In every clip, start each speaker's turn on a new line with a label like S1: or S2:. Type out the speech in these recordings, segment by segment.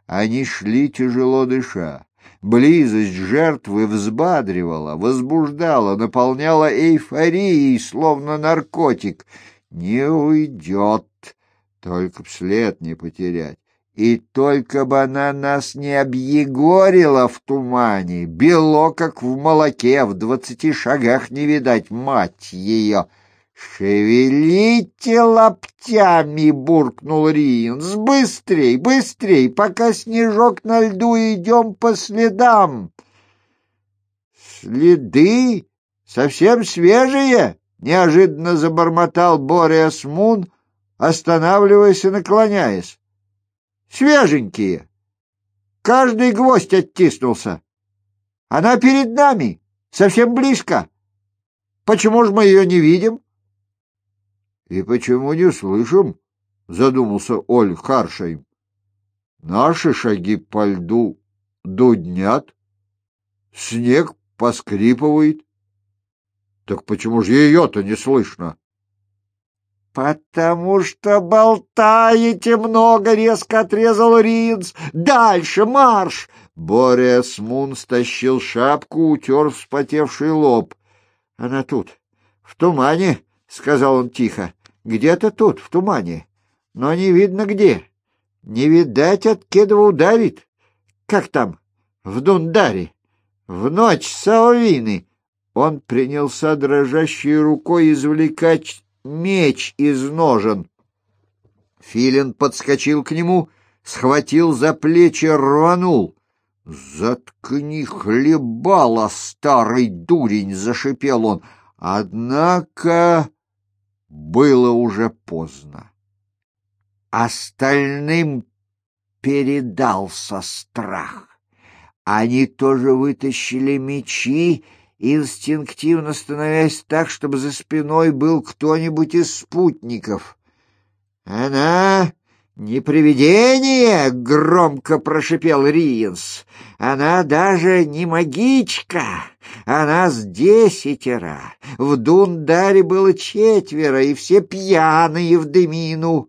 S1: Они шли, тяжело дыша. Близость жертвы взбадривала, возбуждала, наполняла эйфорией, словно наркотик. Не уйдет, только б след не потерять. И только бы она нас не объегорила в тумане, бело, как в молоке, в 20 шагах не видать, мать ее. «Шевелите лаптями!» — буркнул Риинс. «Быстрей, быстрей, пока снежок на льду, идем по следам!» «Следы совсем свежие!» — неожиданно забормотал Бориас Мун, останавливаясь и наклоняясь. «Свеженькие! Каждый гвоздь оттиснулся! Она перед нами, совсем близко! Почему же мы ее не видим?» «И почему не слышим?» — задумался Оль Харшейм. «Наши шаги по льду дуднят, снег поскрипывает. Так почему же ее-то не слышно?» «Потому что болтаете много!» — резко отрезал Риинс. «Дальше марш!» Бориас Мун стащил шапку, утер вспотевший лоб. «Она тут, в тумане!» — сказал он тихо. «Где-то тут, в тумане, но не видно где. Не видать, откуда ударит. Как там? В Дундаре. В ночь Саовины». Он принялся дрожащей рукой извлекать меч из ножен. Филин подскочил к нему, схватил за плечи, рванул. «Заткни хлебала, старый дурень!» — зашипел он. Однако было уже поздно. Остальным передался страх. Они тоже вытащили мечи, инстинктивно становясь так, чтобы за спиной был кто-нибудь из спутников. «Она не привидение!» — громко прошипел Риинс. «Она даже не магичка! Она с 10. В Дундаре было 4, и все пьяные в дымину».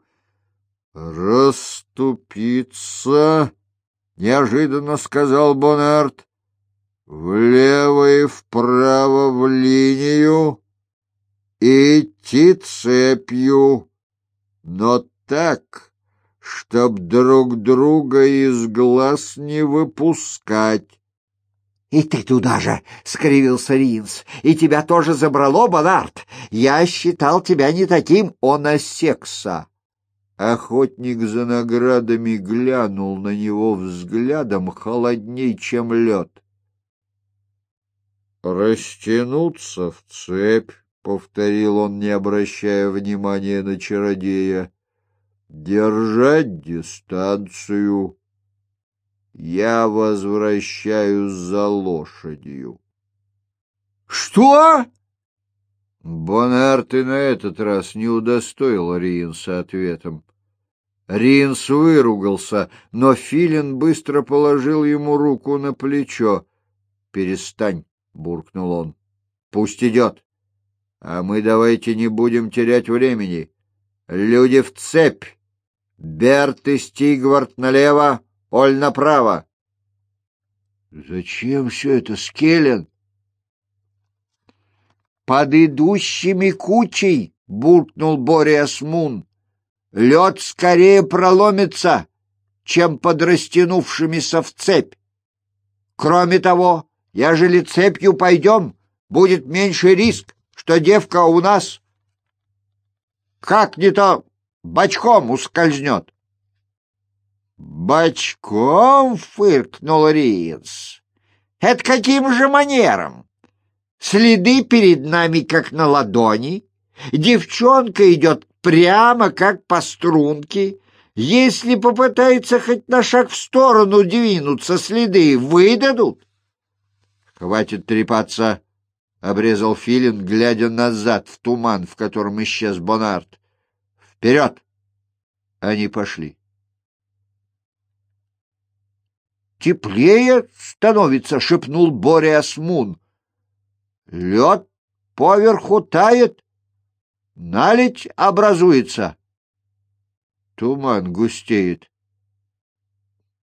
S1: «Расступиться!» — неожиданно сказал Бонарт. «Влево и вправо в линию, идти цепью, но так, чтоб друг друга из глаз не выпускать». «И ты туда же!» — скривился Ринс. «И тебя тоже забрало, Бонарт? Я считал тебя не таким!» Он осекся. Охотник за наградами глянул на него взглядом холодней, чем лед. «Растянуться в цепь», — повторил он, не обращая внимания на чародея. «Держать дистанцию. Я возвращаюсь за лошадью». «Что?» Бонарт и на этот раз не удостоил Риинса ответом. Риинс выругался, но Филин быстро положил ему руку на плечо. «Перестань», — буркнул он. «Пусть идет. А мы давайте не будем терять времени. Люди в цепь. Берт и Стигвард налево, Оль направо». «Зачем все это, Скеллен?» «Под идущими кучей!» — буркнул Бориас Мун. «Лед скорее проломится, чем под растянувшимися в цепь. Кроме того, ежели цепью пойдем, будет меньше риск, что девка у нас как не то бочком ускользнет». «Бочком?» — фыркнул Риинс. «Это каким же манером? Следы перед нами, как на ладони. Девчонка идет прямо, как по струнке. Если попытается хоть на шаг в сторону двинуться, следы выдадут». «Хватит трепаться», — обрезал Филин, глядя назад в туман, в котором исчез Бонарт. «Вперед!» Они пошли. «Теплее становится», — шепнул Бориас Мун. «Лед поверху тает, наледь образуется». Туман густеет.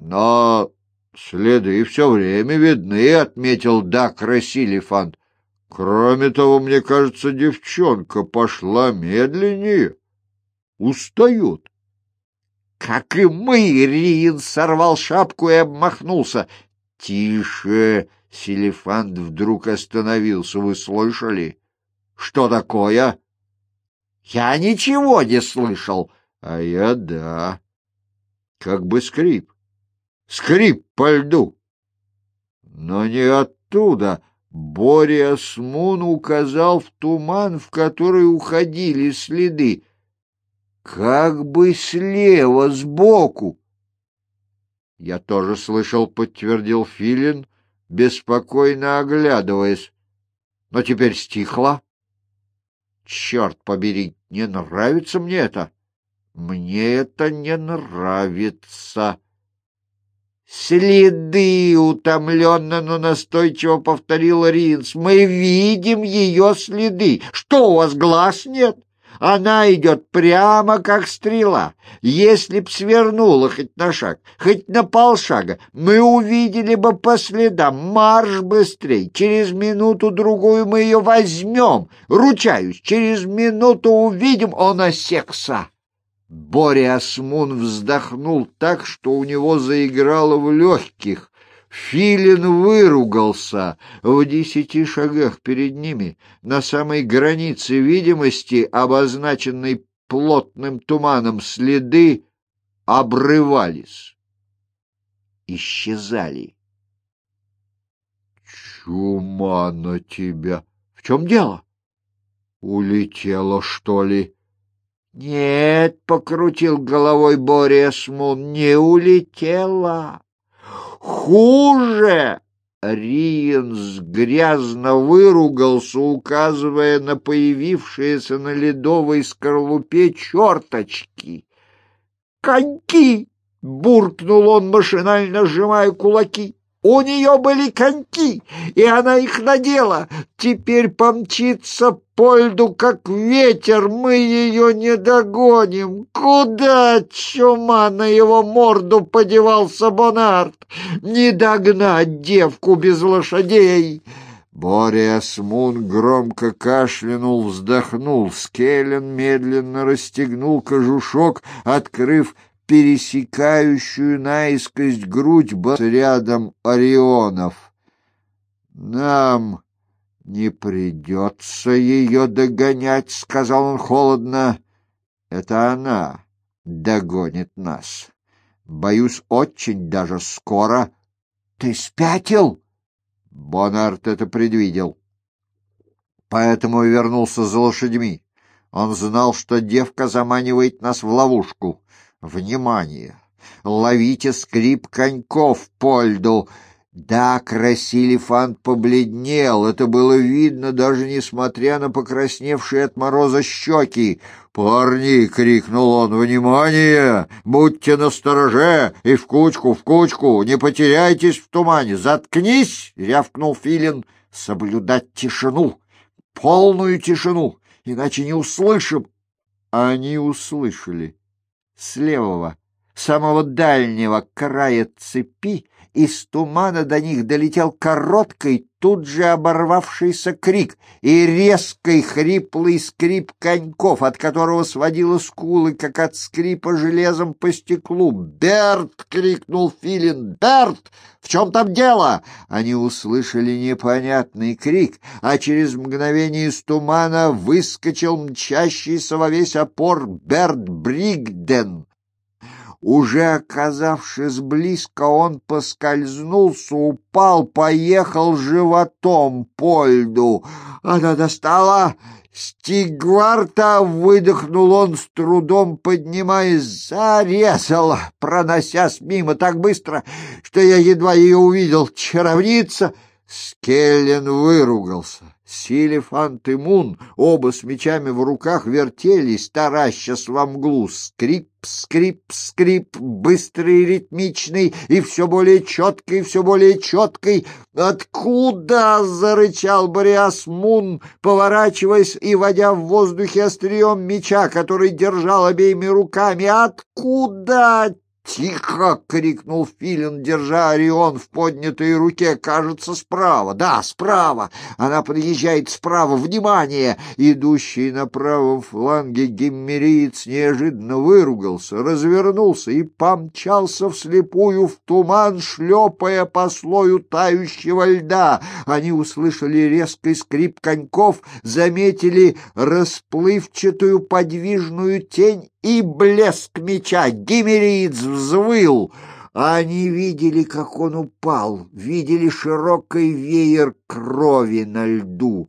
S1: Но следы все время видны, — отметил Дакра Силифант. Кроме того, мне кажется, девчонка пошла медленнее. Устает. Как и мы, Риин сорвал шапку и обмахнулся. Тише! Силифант вдруг остановился. Вы слышали? Что такое? Я ничего не слышал. А я да. Как бы скрип. Скрип по льду. Но не оттуда. Бориасмун указал в туман, в который уходили следы. Как бы слева, сбоку. Я тоже слышал, — подтвердил Филин, беспокойно оглядываясь. Но теперь стихло. Черт побери, не нравится мне это. Мне это не нравится. «Следы!» — утомленно, но настойчиво повторил Ринс. «Мы видим ее следы. Что, у вас глаз нет? Она идет прямо, как стрела. Если б свернула хоть на шаг, хоть на полшага, мы увидели бы по следам. Марш быстрей! Через минуту-другую мы ее возьмем. Ручаюсь, через минуту увидим, он осекся». Бориасмун вздохнул так, что у него заиграло в легких. Филин выругался. В 10 шагах перед ними, на самой границе видимости, обозначенной плотным туманом, следы обрывались, исчезали. «Чума на тебя! В чем дело? Улетела, что ли?» «Нет», — покрутил головой Бориасмун, — «не улетела. Хуже!» Риенс грязно выругался, указывая на появившиеся на ледовой скорлупе черточки. «Коньки!» — буркнул он, машинально сжимая кулаки. «У нее были коньки, и она их надела. Теперь помчится по льду, как ветер. Мы ее не догоним. Куда, чума, на его морду подевался Бонарт? Не догнать девку без лошадей!» Бориасмун громко кашлянул, вздохнул. Скеллен медленно расстегнул кожушок, открыв пересекающую наискось грудь рядом Орионов. «Нам не придется ее догонять», — сказал он холодно. «Это она догонит нас. Боюсь, очень даже скоро». «Ты спятил?» Бонарт это предвидел, поэтому и вернулся за лошадьми. Он знал, что девка заманивает нас в ловушку. Внимание! Ловите скрип коньков по льду. Да, Красилифант побледнел. Это было видно, даже несмотря на покрасневшие от мороза щеки. «Парни!» — крикнул он. «Внимание! Будьте настороже! И в кучку, в кучку! Не потеряйтесь в тумане! Заткнись!» — рявкнул Филин. «Соблюдать тишину! Полную тишину! Иначе не услышим!» Они услышали. С левого, самого дальнего края цепи из тумана до них долетел короткий, тут же оборвавшийся крик и резкий хриплый скрип коньков, от которого сводило скулы, как от скрипа железом по стеклу. «Берт!» — крикнул Филин. «Берт! В чем там дело?» Они услышали непонятный крик, а через мгновение из тумана выскочил мчащийся во весь опор Берт Бригден. Уже оказавшись близко, он поскользнулся, упал, поехал животом по льду. Она достала Стигварта, выдохнул он, с трудом поднимаясь, зарезала, проносясь мимо так быстро, что я едва ее увидел. Чаровница! Скеллен выругался. Силифант и Мун, оба с мечами в руках, вертелись, таращась во мглу. Скрип, скрип, скрип, быстрый, ритмичный и все более четкий, все более четкий. «Откуда?» — зарычал Бориасмун, поворачиваясь и водя в воздухе острием меча, который держал обеими руками. «Откуда?» «Тихо!» — крикнул Филин, держа Орион в поднятой руке. «Кажется, справа. Да, справа. Она подъезжает справа. Внимание!» Идущий на правом фланге гиммериец неожиданно выругался, развернулся и помчался вслепую в туман, шлепая по слою тающего льда. Они услышали резкий скрип коньков, заметили расплывчатую подвижную тень и блеск меча. Гиммериец взвыл. Они видели, как он упал, видели широкий веер крови на льду.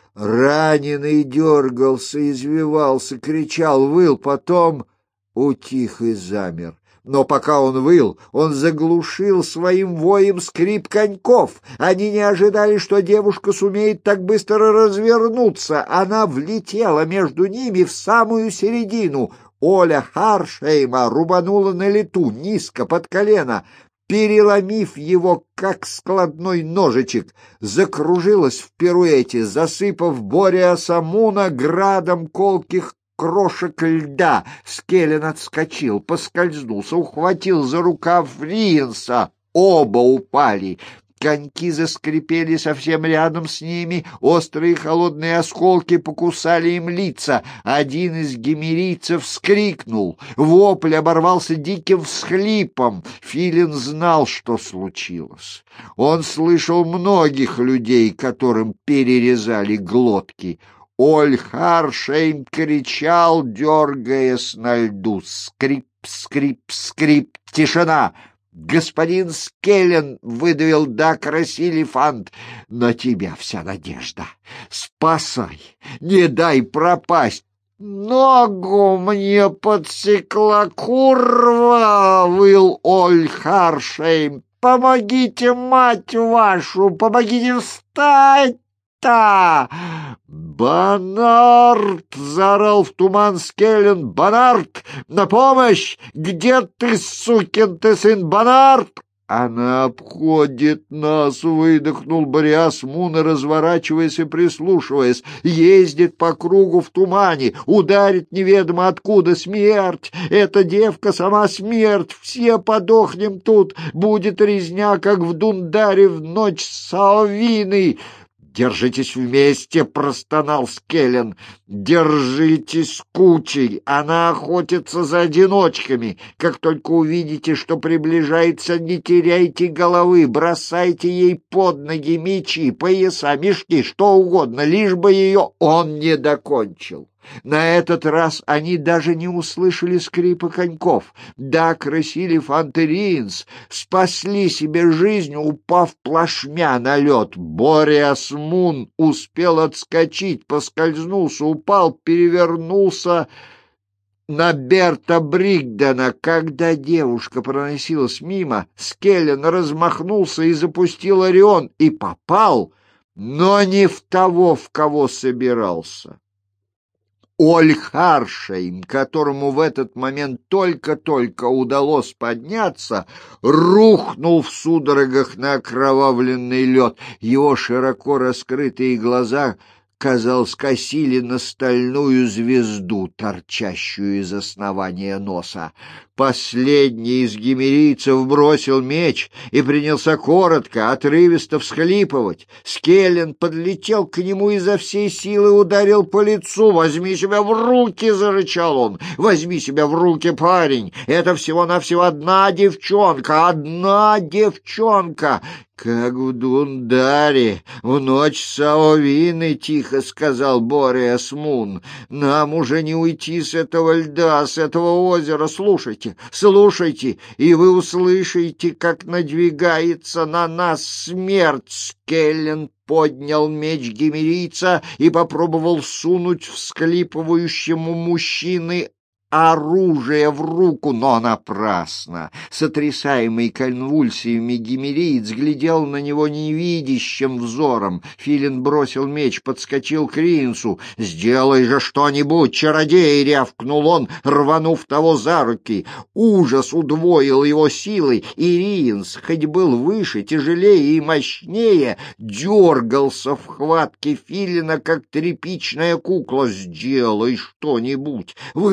S1: Раненый дергался, извивался, кричал, выл, потом утих и замер. Но пока он выл, он заглушил своим воем скрип коньков. Они не ожидали, что девушка сумеет так быстро развернуться. Она влетела между ними в самую середину. Оля Харшейма рубанула на лету, низко, под колено, переломив его, как складной ножичек, закружилась в пируэте, засыпав Бориаса-Муна градом колких крошек льда. Скеллен отскочил, поскользнулся, ухватил за рукав Риенса. Оба упали. Коньки заскрипели совсем рядом с ними, острые холодные осколки покусали им лица. Один из гиммерийцев вскрикнул. Вопль оборвался диким всхлипом. Филин знал, что случилось. Он слышал многих людей, которым перерезали глотки. Ольхаршейм кричал, дергаясь на льду. Скрип, скрип, скрип. Тишина. «Господин Скеллен!» — выдавил Дакра Силифант. «На тебя вся надежда. Спасай, не дай пропасть!» «Ногу мне подсекла, курва!» — выл Ольхаршейм. «Помогите, мать вашу! Помогите встать!» «Бонарт!» — заорал в туман Скеллен. «Бонарт! На помощь! Где ты, сукин ты сын, Бонарт?» «Она обходит нас!» — выдохнул Бориас-Мун, разворачиваясь и прислушиваясь. «Ездит по кругу в тумане, ударит неведомо откуда. Смерть! Эта девка сама смерть! Все подохнем тут! Будет резня, как в Дундаре в ночь Саовины!» «Держитесь вместе!» — простонал Скеллен. «Держитесь кучей! Она охотится за одиночками! Как только увидите, что приближается, не теряйте головы, бросайте ей под ноги мечи, пояса, мешки, что угодно, лишь бы ее он не докончил!» На этот раз они даже не услышали скрипа коньков. Дакра Силифант и Риенс спасли себе жизнь, упав плашмя на лед. Бориас-Мун успел отскочить, поскользнулся, упал, перевернулся на Берта Бригдена. Когда девушка проносилась мимо, Скеллен размахнулся и запустил Орион, и попал, но не в того, в кого собирался. Ольхаршейм, которому в этот момент только-только удалось подняться, рухнул в судорогах на окровавленный лед. Его широко раскрытые глаза, казалось, косили на стальную звезду, торчащую из основания носа. Последний из гиммерийцев бросил меч и принялся коротко, отрывисто всхлипывать. Скеллен подлетел к нему и изо всей силы ударил по лицу. «Возьми себя в руки!» — зарычал он. «Возьми себя в руки, парень! Это всего-навсего одна девчонка! Одна девчонка!» «Как в Дундаре, в ночь Саовины!» — тихо сказал Бориас-Мун. «Нам уже не уйти с этого льда, с этого озера. Слушайте, слушайте, и вы услышите, как надвигается на нас смерть!» Скеллен поднял меч гиммерийца и попробовал сунуть всхлипывающему мужчине оружие в руку, но напрасно. Сотрясаемый конвульсиями гиммериец глядел на него невидящим взором. Филин бросил меч, подскочил к Риенсу. «Сделай же что-нибудь, чародей!» — рявкнул он, рванув того за руки. Ужас удвоил его силой, и Риенс, хоть был выше, тяжелее и мощнее, дергался в хватке Филина, как тряпичная кукла. «Сделай что-нибудь! Вызывай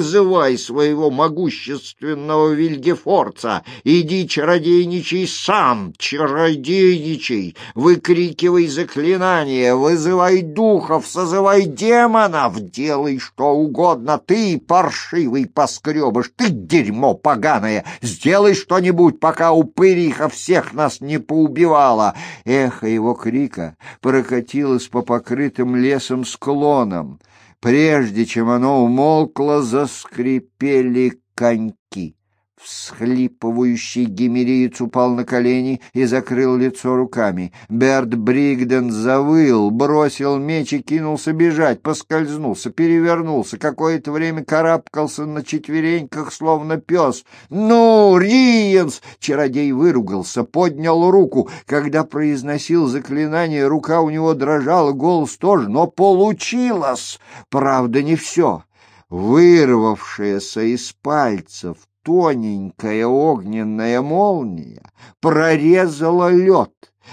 S1: вызывай своего могущественного Вильгефорца, иди чародейничай сам, чародейничай, выкрикивай заклинания, вызывай духов, созывай демонов, делай что угодно, ты, паршивый поскребыш, ты дерьмо поганое, сделай что-нибудь, пока упыриха всех нас не поубивала. Эхо его крика прокатилось по покрытым лесом склонам. Прежде чем оно умолкло, заскрипели коньки. Всхлипывающий гиммериец упал на колени и закрыл лицо руками. Берт Бригден завыл, бросил меч и кинулся бежать, поскользнулся, перевернулся, какое-то время карабкался на четвереньках, словно пес. «Ну, Риенс!» — чародей выругался, поднял руку. Когда произносил заклинание, рука у него дрожала, голос тоже, но получилось. Правда, не все. Вырвавшаяся из пальцев тоненькая огненная молния прорезала лед.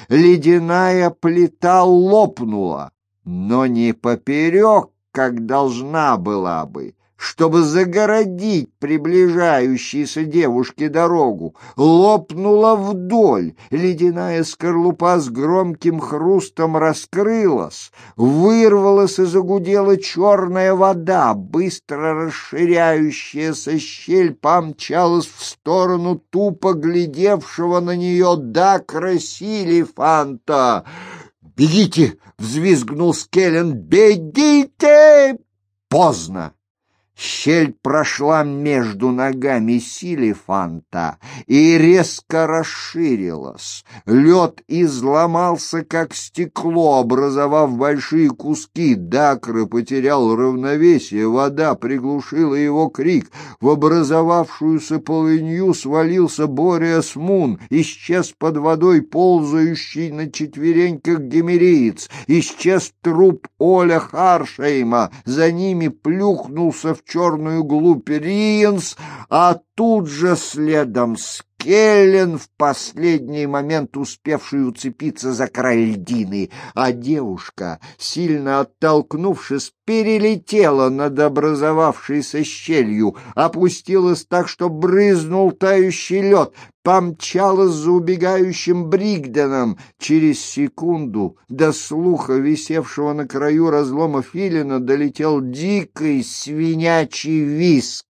S1: Ледяная плита лопнула, но не поперек, как должна была бы, чтобы загородить приближающейся девушке дорогу. Лопнула вдоль, ледяная скорлупа с громким хрустом раскрылась, вырвалась и загудела черная вода, быстро расширяющаяся щель помчалась в сторону тупо глядевшего на нее Дакра Силифанта. «Бегите!» — взвизгнул Скеллен. «Бегите!» Поздно. Щель прошла между ногами Силифанта и резко расширилась. Лед изломался, как стекло, образовав большие куски. Дакра потерял равновесие, вода приглушила его крик. В образовавшуюся полынью свалился Бориас Мун, исчез под водой ползающий на четвереньках гиммериец, исчез труп Оля Харшейма, за ними плюхнулся в черную глубь Риенс, а тут же следом Скеллен, в последний момент успевший уцепиться за край льдины, а девушка, сильно оттолкнувшись, перелетела над образовавшейся щелью, опустилась так, что брызнул тающий лед, помчалась за убегающим Бригденом. Через секунду до слуха, висевшего на краю разлома филина, долетел дикий свинячий визг.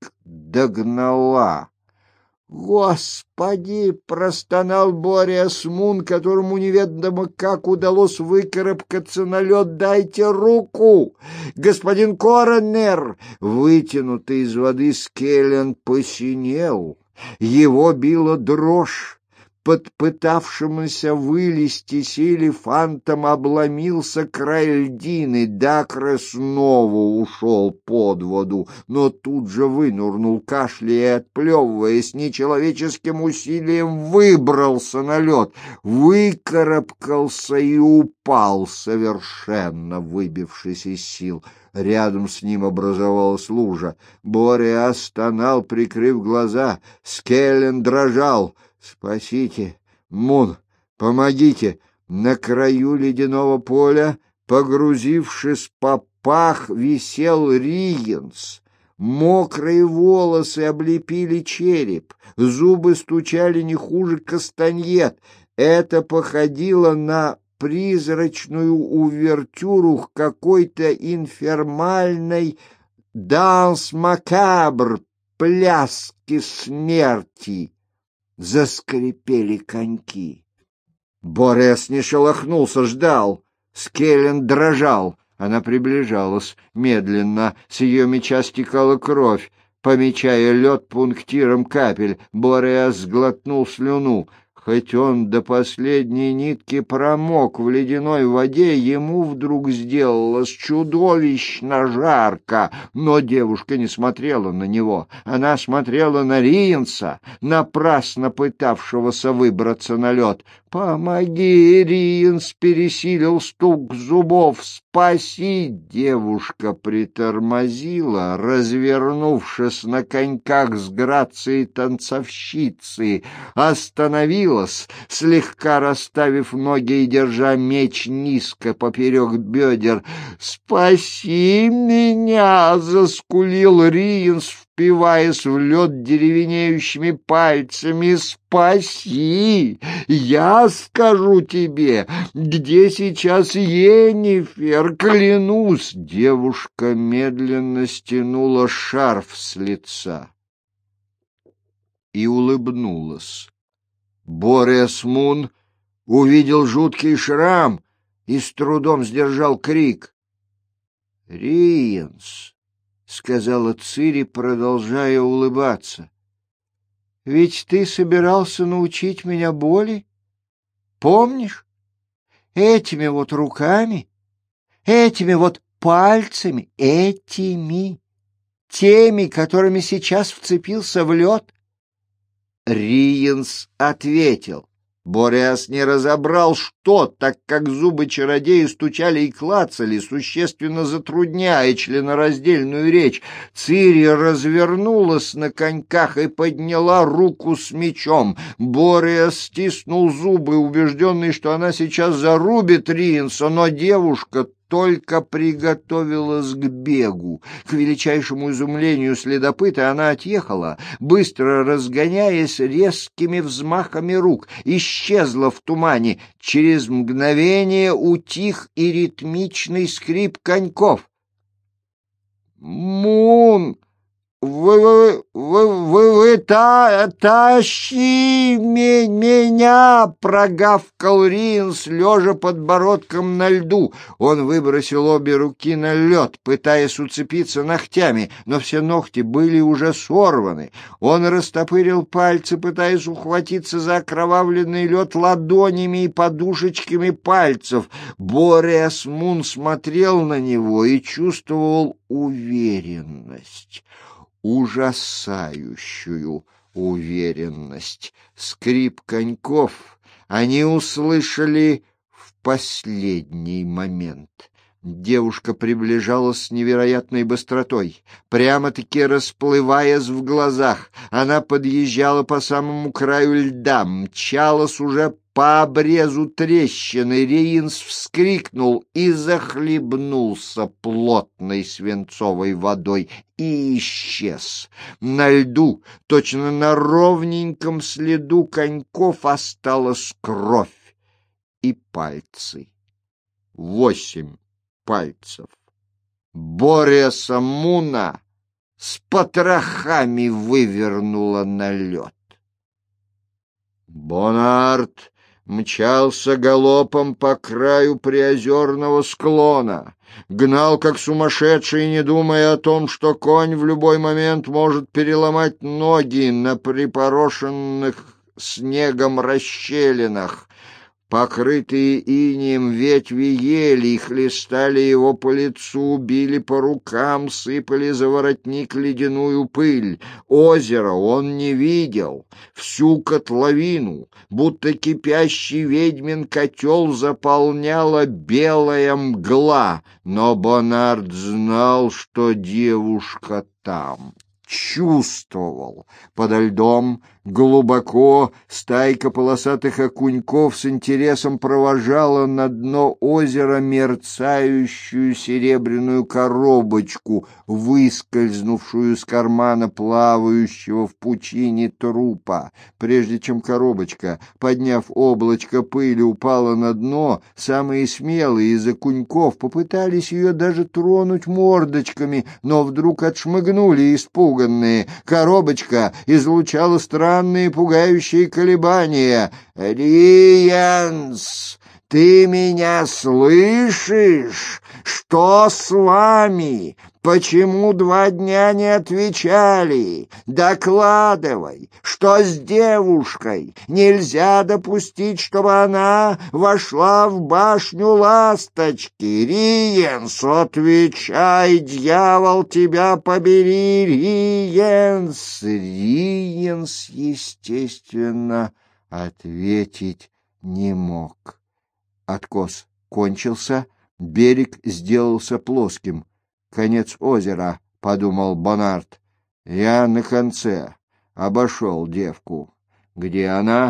S1: Догнала. «Господи!» — простонал Бориас Мун, которому неведомо как удалось выкарабкаться на лед. «Дайте руку! Господин коронер!» Вытянутый из воды Скеллен посинел. Его била дрожь. Под пытавшимся вылезти Силифантом обломился край льдины. Дакра снова ушел под воду, но тут же вынырнул, кашляя и отплевываясь, нечеловеческим усилием выбрался на лед, выкарабкался и упал, совершенно выбившись из сил. Рядом с ним образовалась лужа. Бориас стонал, прикрыв глаза. Скеллен дрожал. «Спасите! Мун! Помогите!» На краю ледяного поля, погрузившись по пах, висел Риенс. Мокрые волосы облепили череп, зубы стучали не хуже кастаньет. Это походило на призрачную увертюру к какой-то инфернальной «Данс макабр» — пляски смерти. Заскрипели коньки. Бориас не шелохнулся, ждал. Скеллен дрожал. Она приближалась медленно. С ее меча стекала кровь, помечая лед пунктиром капель. Бориас сглотнул слюну. Хоть он до последней нитки промок в ледяной воде, ему вдруг сделалось чудовищно жарко. Но девушка не смотрела на него. Она смотрела на Риенса, напрасно пытавшегося выбраться на лед. «Помоги!» — Риенс пересилил стук зубов. «Спаси!» — девушка притормозила, развернувшись на коньках с грацией танцовщицы, остановилась наклонилась, слегка расставив ноги и держа меч низко поперек бедер. «Спаси меня!» — заскулил Риенс, впиваясь в лед деревенеющими пальцами. «Спаси! Я скажу тебе, где сейчас Йеннифер, клянусь!» Девушка медленно стянула шарф с лица и улыбнулась. Бореас Мун увидел жуткий шрам и с трудом сдержал крик. «Риенс», — сказала Цири, продолжая улыбаться, — «ведь ты собирался научить меня боли? Помнишь? Этими вот руками, этими вот пальцами, теми, которыми сейчас вцепился в лед». Риенс ответил. Бореас не разобрал, что, так как зубы чародея стучали и клацали, существенно затрудняя членораздельную речь. Цири развернулась на коньках и подняла руку с мечом. Бореас стиснул зубы, убежденный, что она сейчас зарубит Риенса, но девушка только приготовилась к бегу. К величайшему изумлению следопыта она отъехала, быстро разгоняясь резкими взмахами рук, исчезла в тумане. Через мгновение утих и ритмичный скрип коньков. «Мун! Тащи меня!» — прогавкал Риенс, лежа подбородком на льду. Он выбросил обе руки на лед, пытаясь уцепиться ногтями, но все ногти были уже сорваны. Он растопырил пальцы, пытаясь ухватиться за окровавленный лед ладонями и подушечками пальцев. Бореас Мун смотрел на него и чувствовал уверенность. Ужасающую уверенность. Скрип коньков они услышали в последний момент. Девушка приближалась с невероятной быстротой, прямо-таки расплываясь в глазах. Она подъезжала по самому краю льда, мчалась уже по обрезу трещины. Риенс вскрикнул и захлебнулся плотной свинцовой водой и исчез. На льду, точно на ровненьком следу коньков, осталась кровь и пальцы. 8 пальцев. Бореаса Муна с потрохами вывернула на лед. Бонард мчался галопом по краю приозерного склона, гнал как сумасшедший, не думая о том, что конь в любой момент может переломать ноги на припорошенных снегом расщелинах. Покрытые инеем ветви ели хлестали его по лицу, били по рукам, сыпали за воротник ледяную пыль. Озеро он не видел. Всю котловину, будто кипящий ведьмин котел, заполняла белая мгла. Но Бонард знал, что девушка там. Чувствовал. Подо льдом глубоко стайка полосатых окуньков с интересом провожала на дно озера мерцающую серебряную коробочку, выскользнувшую из кармана плавающего в пучине трупа. Прежде чем коробочка, подняв облачко пыли, упала на дно, самые смелые из окуньков попытались ее даже тронуть мордочками, но вдруг отшмыгнули испуганные. Коробочка излучала странные пугающие колебания. «Риенс, ты меня слышишь? Что с вами? Почему 2 дня не отвечали? Докладывай, что с девушкой? Нельзя допустить, чтобы она вошла в башню Ласточки. Риенс, отвечай, дьявол, тебя побери, Риенс!» Риенс, естественно, ответить не мог. Откос кончился, берег сделался плоским. «Конец озера», — подумал Бонард. «Я на конце. Обошел девку. Где она?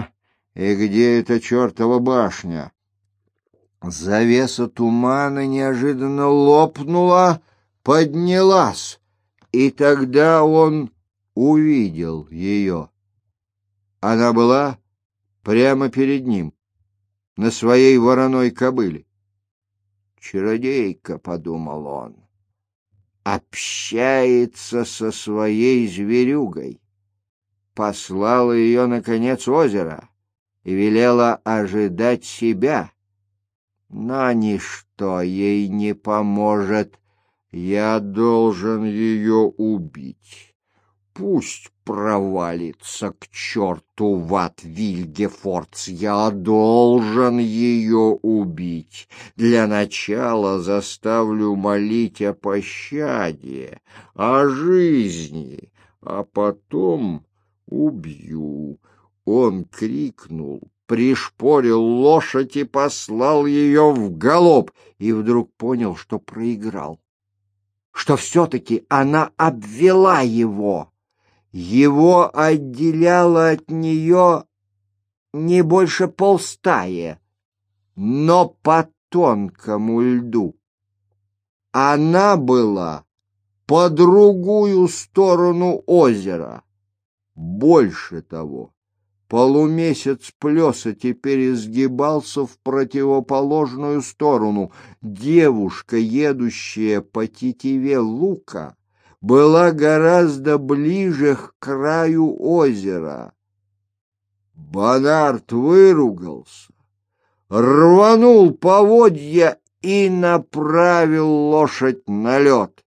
S1: И где эта чертова башня? Завеса тумана неожиданно лопнула, поднялась, и тогда он увидел ее. Она была прямо перед ним, на своей вороной кобыле. «Чародейка», — подумал он, — «общается со своей зверюгой». Послала ее на конец озера и велела ожидать себя. Но ничто ей не поможет. Я должен ее убить. Пусть провалится к черту в ад Вильгефордс. Я должен ее убить. Для начала заставлю молить о пощаде, о жизни, а потом убью. Он крикнул, пришпорил лошадь и послал ее в галоп, и вдруг понял, что проиграл, что все-таки она обвела его. Его отделяло от нее не больше полстаи, но по тонкому льду. Она была по другую сторону озера. Больше того, полумесяц плеса теперь изгибался в противоположную сторону. Девушка, едущая по тетиве лука, была гораздо ближе к краю озера. Бонард выругался, рванул поводья и направил лошадь на лед.